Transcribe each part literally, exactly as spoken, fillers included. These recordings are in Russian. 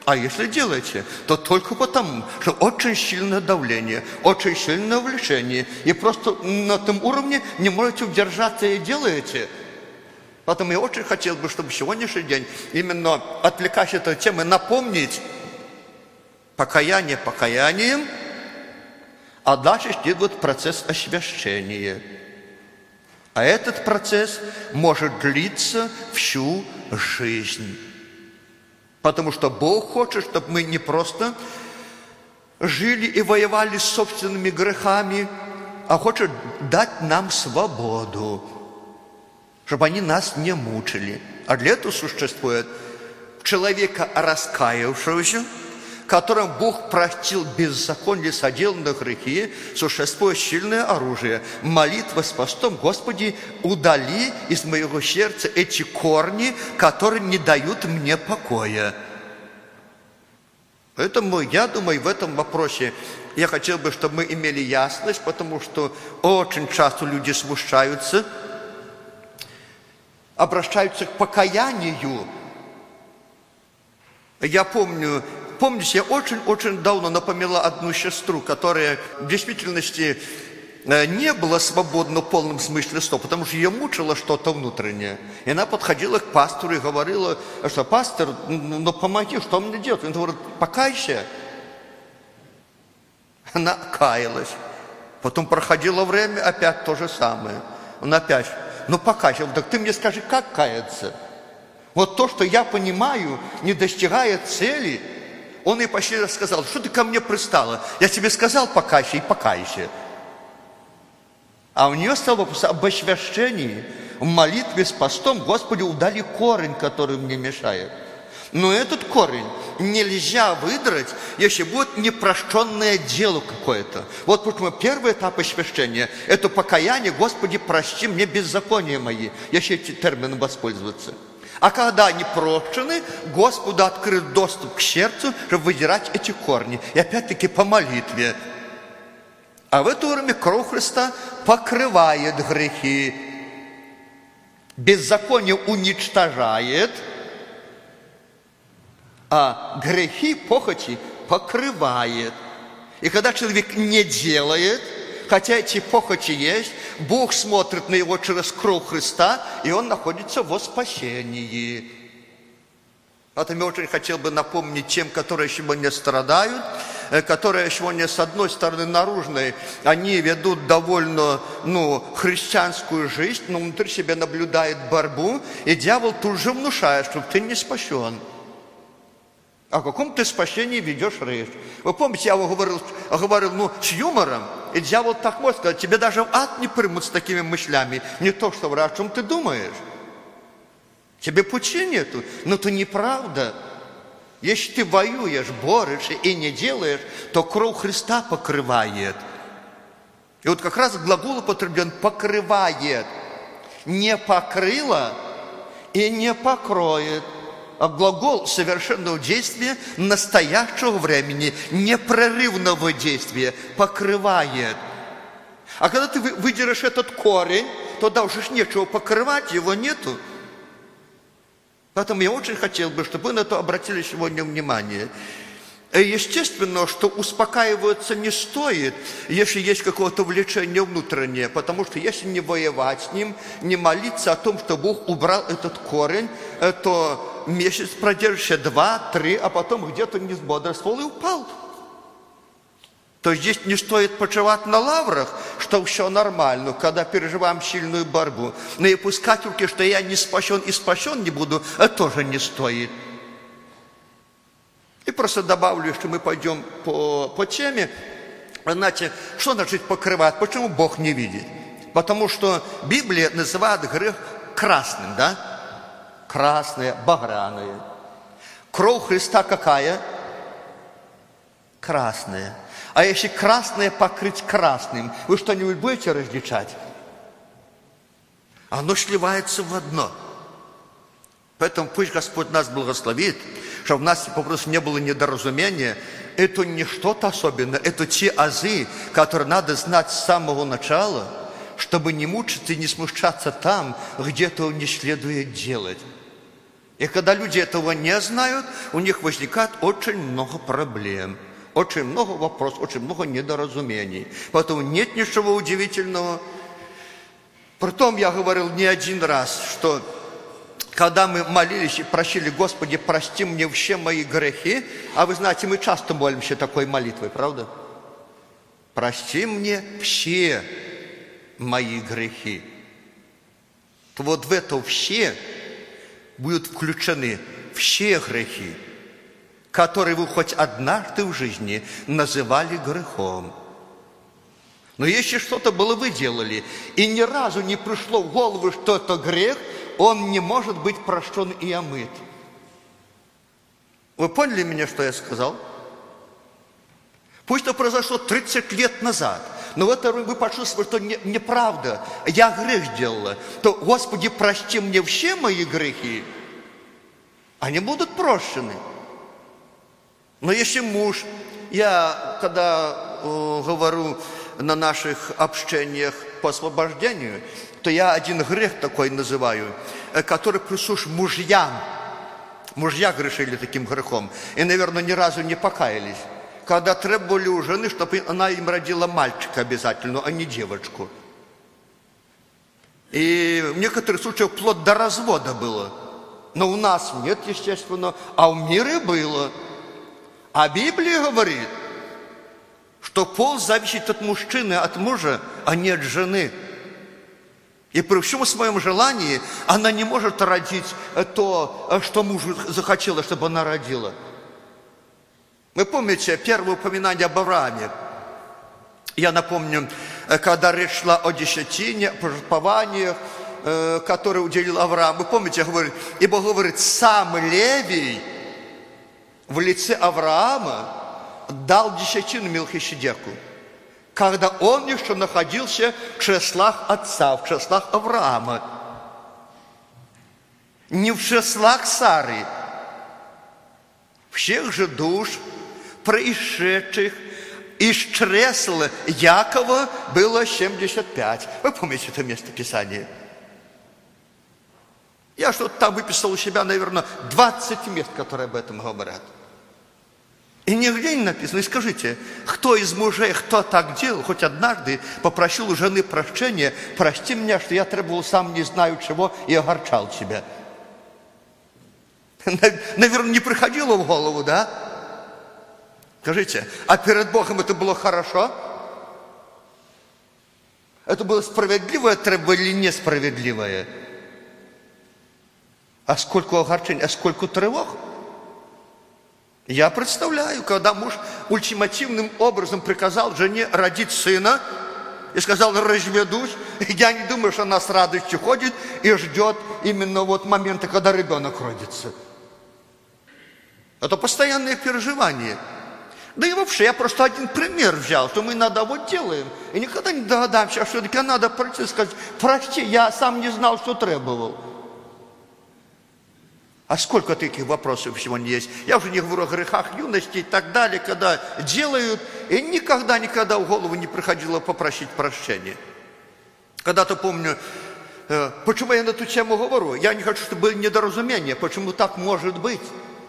А если делаете, то только потому, что очень сильное давление, очень сильное влечение, и просто на этом уровне не можете удержаться и делаете. Поэтому я очень хотел бы, чтобы сегодняшний день, именно отвлекаясь от этой темы, напомнить покаяние покаянием, а дальше следует процесс освящения. А этот процесс может длиться всю жизнь. Потому что Бог хочет, чтобы мы не просто жили и воевали с собственными грехами, а хочет дать нам свободу, чтобы они нас не мучили. А для этого существует человека раскаявшегося, которым Бог простил беззаконие, соделанные грехи, существует сильное оружие. Молитва с постом: Господи, удали из моего сердца эти корни, которые не дают мне покоя. Поэтому я думаю, в этом вопросе я хотел бы, чтобы мы имели ясность, потому что очень часто люди смущаются, обращаются к покаянию. Я помню, Помните, я очень-очень давно напомнила одну сестру, которая в действительности не была свободна в полном смысле слова, потому что ее мучило что-то внутреннее. И она подходила к пастору и говорила, что: пастор, ну помоги, что мне делать? Он говорит: покайся. Она каялась. Потом проходило время, опять то же самое. Он опять: ну покайся. Так ты мне скажи, как каяться? Вот то, что я понимаю, не достигает цели. Он ей почти сказал: что ты ко мне пристала? Я тебе сказал, покайся, и покайся. А у нее стал вопрос об освящении, в молитве с постом: Господи, удали корень, который мне мешает. Но этот корень нельзя выдрать, если будет непрощенное дело какое-то. Вот почему первый этап освящения – это покаяние: Господи, прости мне беззакония мои. Если эти термины воспользоваться. А когда они прощены, Господу открыт доступ к сердцу, чтобы выдирать эти корни. И опять-таки по молитве. А в это время кровь Христа покрывает грехи. Беззаконие уничтожает, а грехи, похоти покрывает. И когда человек не делает, хотя эти похоти есть, Бог смотрит на его через кровь Христа, и он находится во спасении. Поэтому я очень хотел бы напомнить тем, которые сегодня страдают, которые сегодня, с одной стороны, наружной, они ведут довольно, ну, христианскую жизнь, но внутри себя наблюдает борьбу, и дьявол тут же внушает, что ты не спасен. О каком ты спасении ведешь речь? Вы помните, я говорил, говорил ну, с юмором, и дьявол так может сказать: тебе даже в ад не примут с такими мыслями, не то что врать, о чем ты думаешь. Тебе пути нету, но это неправда. Если ты воюешь, борешься и не делаешь, то кровь Христа покрывает. И вот как раз глагол употреблен: покрывает. Не покрыло и не покроет. А глагол совершенного действия настоящего времени, непрерывного действия, покрывает. А когда ты выдерешь этот корень, то да, уже нечего покрывать, его нету. Поэтому я очень хотел бы, чтобы вы на это обратили сегодня внимание. Естественно, что успокаиваться не стоит, если есть какое-то влечение внутреннее, потому что если не воевать с ним, не молиться о том, что Бог убрал этот корень, то месяц продержишься, два, три, а потом где-то не сбодрствовал и упал. То есть здесь не стоит почивать на лаврах, что все нормально, когда переживаем сильную борьбу. Но и пускать руки, что я не спасен и спасен не буду, это тоже не стоит. И просто добавлю, что мы пойдем по, по теме. Знаете, что значит покрывать? Почему Бог не видит? Потому что Библия называет грех красным, да? Красное, багряное. Кровь Христа какая? Красная. А если красное покрыть красным, вы что-нибудь будете различать? Оно сливается в одно. Поэтому пусть Господь нас благословит, чтобы у нас попросту не было недоразумения. Это не что-то особенное, это те азы, которые надо знать с самого начала, чтобы не мучиться и не смущаться там, где этого не следует делать. И когда люди этого не знают, у них возникает очень много проблем, очень много вопросов, очень много недоразумений. Поэтому нет ничего удивительного. Притом я говорил не один раз, что когда мы молились и просили: Господи, прости мне все мои грехи, а вы знаете, мы часто молимся такой молитвой, правда? Прости мне все мои грехи. То вот в это все будут включены все грехи, которые вы хоть однажды в жизни называли грехом. Но если что-то было вы делали, и ни разу не пришло в голову, что это грех, он не может быть прощен и омыт. Вы поняли меня, что я сказал? Пусть это произошло тридцать лет назад, но в это вы почувствовали, что не, неправда, я грех сделала, то, Господи, прости мне все мои грехи, они будут прощены. Но если муж, я когда э, говорю на наших общениях по освобождению, то я один грех такой называю, э, который присущ мужьям. Мужья грешили таким грехом и, наверное, ни разу не покаялись. Когда требовали у жены, чтобы она им родила мальчика обязательно, а не девочку. И в некоторых случаях вплоть до развода было. Но у нас нет, естественно, а в мире было. А Библия говорит, что пол зависит от мужчины, от мужа, а не от жены. И при всем своем желании она не может родить то, что мужу захотела, чтобы она родила. Вы помните первое упоминание об Аврааме? Я напомню, когда речь шла о десятине, пожертвованиях, которые уделил Авраам. Вы помните, говорит, ибо говорит, сам Левий в лице Авраама дал десятину Мелхиседеку, когда он еще находился в числах отца, в числах Авраама. Не в числах Сары. Всех же душ, происшедших из чресла Якова, было семьдесят пять. Вы помните это место Писания? Я что-то там выписал у себя, наверное, двадцать мест, которые об этом говорят. И нигде не написано. И скажите, кто из мужей, кто так делал, хоть однажды попросил у жены прощения: прости меня, что я требовал сам не знаю чего и огорчал тебя. Наверное, не приходило в голову, да? Скажите, а перед Богом это было хорошо? Это было справедливое требование или несправедливое? А сколько огорчений, а сколько тревог? Я представляю, когда муж ультимативным образом приказал жене родить сына и сказал: разведусь, я не думаю, что она с радостью ходит и ждет именно вот момента, когда ребенок родится. Это постоянное переживание. Да и вообще, я просто один пример взял, что мы иногда вот делаем, и никогда не догадаемся, а все-таки надо пройти и сказать: прости, я сам не знал, что требовал. А сколько таких вопросов сегодня есть? Я уже не говорю о грехах юности и так далее, когда делают, и никогда-никогда в голову не приходило попросить прощения. Когда-то помню, э, почему я на эту тему говорю? Я не хочу, чтобы было недоразумение, почему так может быть.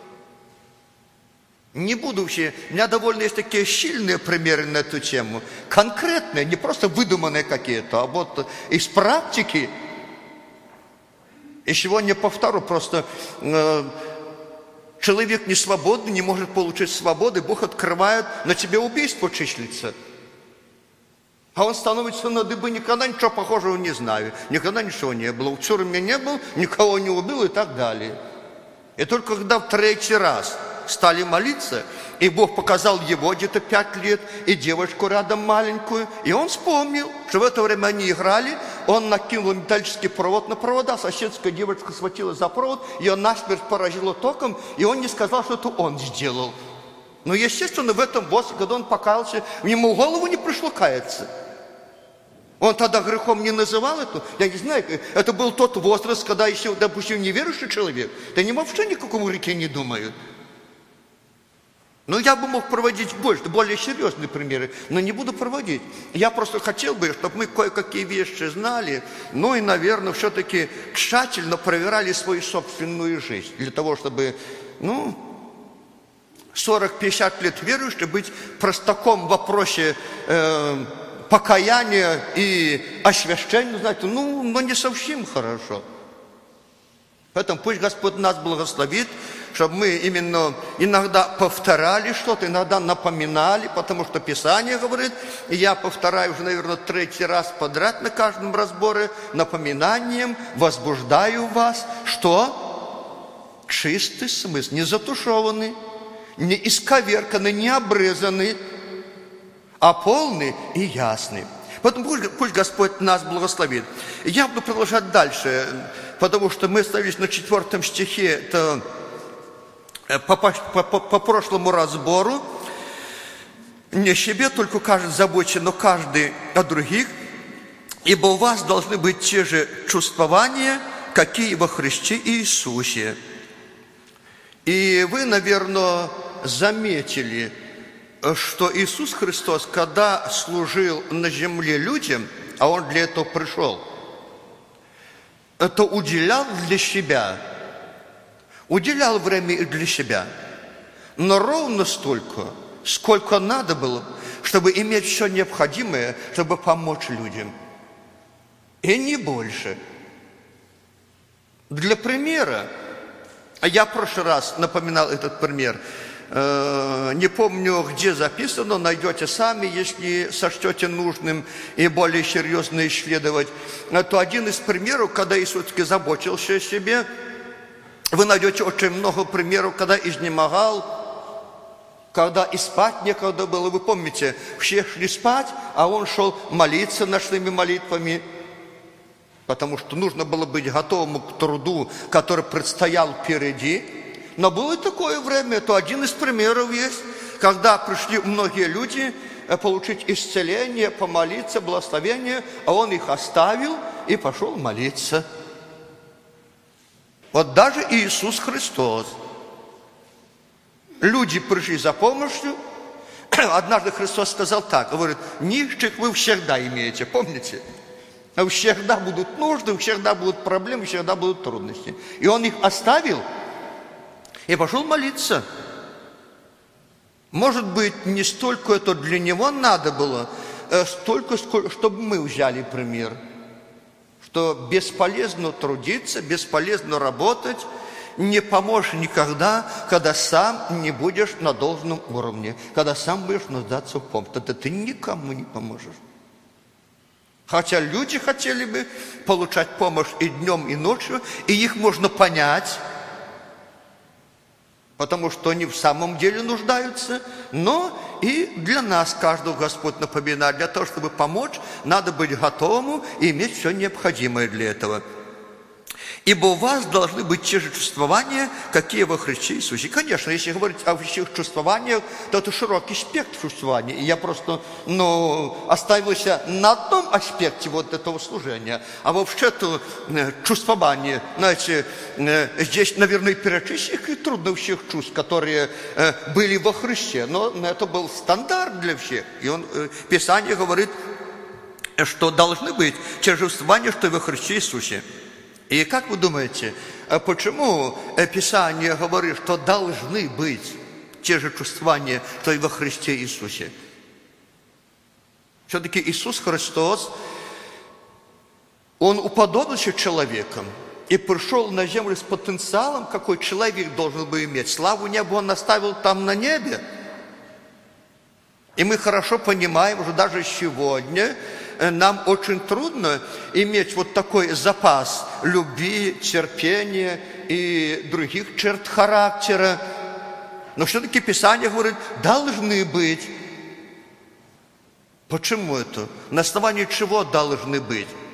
Не буду вообще, у меня довольно есть такие сильные примеры на эту тему, конкретные, не просто выдуманные какие-то, а вот из практики. И сегодня повторю, просто э, человек не свободный, не может получить свободы, Бог открывает, на тебе убийство числится. А он становится на дыбы, никогда ничего похожего не знаю, никогда ничего не было, в тюрьме не был, никого не убил и так далее. И только когда в третий раз стали молиться, и Бог показал его где-то пять лет, и девочку рядом маленькую, и он вспомнил, что в это время они играли, он накинул металлический провод на провода, соседская девочка схватила за провод, ее насмерть поразило током, и он не сказал, что это он сделал. Но, естественно, в этом возрасте, когда он покаялся, ему в голову не пришло каяться. Он тогда грехом не называл это, я не знаю, это был тот возраст, когда еще, допустим, неверующий человек, да они вообще никакому грехе не думают. Ну, я бы мог проводить больше, более серьезные примеры, но не буду проводить. Я просто хотел бы, чтобы мы кое-какие вещи знали, ну и, наверное, все-таки тщательно проверяли свою собственную жизнь, для того, чтобы, ну, сорок-пятьдесят лет верующим быть простаком в вопросе э, покаяния и освящения, знаете, ну, но не совсем хорошо. Поэтому пусть Господь нас благословит, чтобы мы именно иногда повторяли что-то, иногда напоминали, потому что Писание говорит, и я повторяю уже, наверное, третий раз подряд на каждом разборе, напоминанием возбуждаю вас, что чистый смысл, не затушеванный, не исковерканный, не обрезанный, а полный и ясный. Поэтому пусть, пусть Господь нас благословит. Я буду продолжать дальше, потому что мы остановились на четвертом стихе, это по, по, по, по прошлому разбору. Не себе только каждый заботен, но каждый о других, ибо у вас должны быть те же чувствования, какие во Христе Иисусе. И вы, наверное, заметили, что Иисус Христос, когда служил на земле людям, а Он для этого пришел, это уделял для себя, уделял время и для себя, но ровно столько, сколько надо было, чтобы иметь все необходимое, чтобы помочь людям. И не больше. Для примера, я в прошлый раз напоминал этот пример, не помню, где записано, найдете сами, если сочтете нужным и более серьезно исследовать. То один из примеров, когда Иисус заботился о себе, вы найдете очень много примеров, когда изнемогал, когда и спать некогда было. Вы помните, все шли спать, а Он шел молиться ночными молитвами, потому что нужно было быть готовым к труду, который предстоял впереди. Но было такое время, это один из примеров есть, когда пришли многие люди получить исцеление, помолиться, благословение, а Он их оставил и пошел молиться. Вот даже Иисус Христос. Люди пришли за помощью. Однажды Христос сказал так, говорит, нищих вы всегда имеете, помните? Всегда будут нужды, всегда будут проблемы, всегда будут трудности. И Он их оставил и пошел молиться. Может быть, не столько это для Него надо было, столько, чтобы мы взяли пример. Что бесполезно трудиться, бесполезно работать, не поможешь никогда, когда сам не будешь на должном уровне, когда сам будешь нуждаться в помощи. Тогда ты никому не поможешь. Хотя люди хотели бы получать помощь и днем, и ночью, и их можно понять, потому что они в самом деле нуждаются, но и для нас каждого Господь напоминает, для того, чтобы помочь, надо быть готовым и иметь все необходимое для этого. Ибо у вас должны быть те же чувствования, какие во Христе Иисусе. Конечно, если говорить о всех чувствованиях, то это широкий спектр чувствований. И я просто, ну, остановился на одном аспекте вот этого служения. А вообще-то чувствование, знаете, здесь, наверное, перечислить их трудно всех чувств, которые были во Христе. Но это был стандарт для всех. И он, Писание говорит, что должны быть те же чувствования, что и во Христе Иисусе. И как вы думаете, почему Писание говорит, что должны быть те же чувствования, что и во Христе Иисусе? Все-таки Иисус Христос, Он уподобился человеком и пришел на землю с потенциалом, какой человек должен был иметь. Славу небу Он оставил там на небе. И мы хорошо понимаем, что даже сегодня нам очень трудно иметь вот такой запас любви, терпения и других черт характера. Но все-таки Писание говорит, должны быть. Почему это? На основании чего должны быть?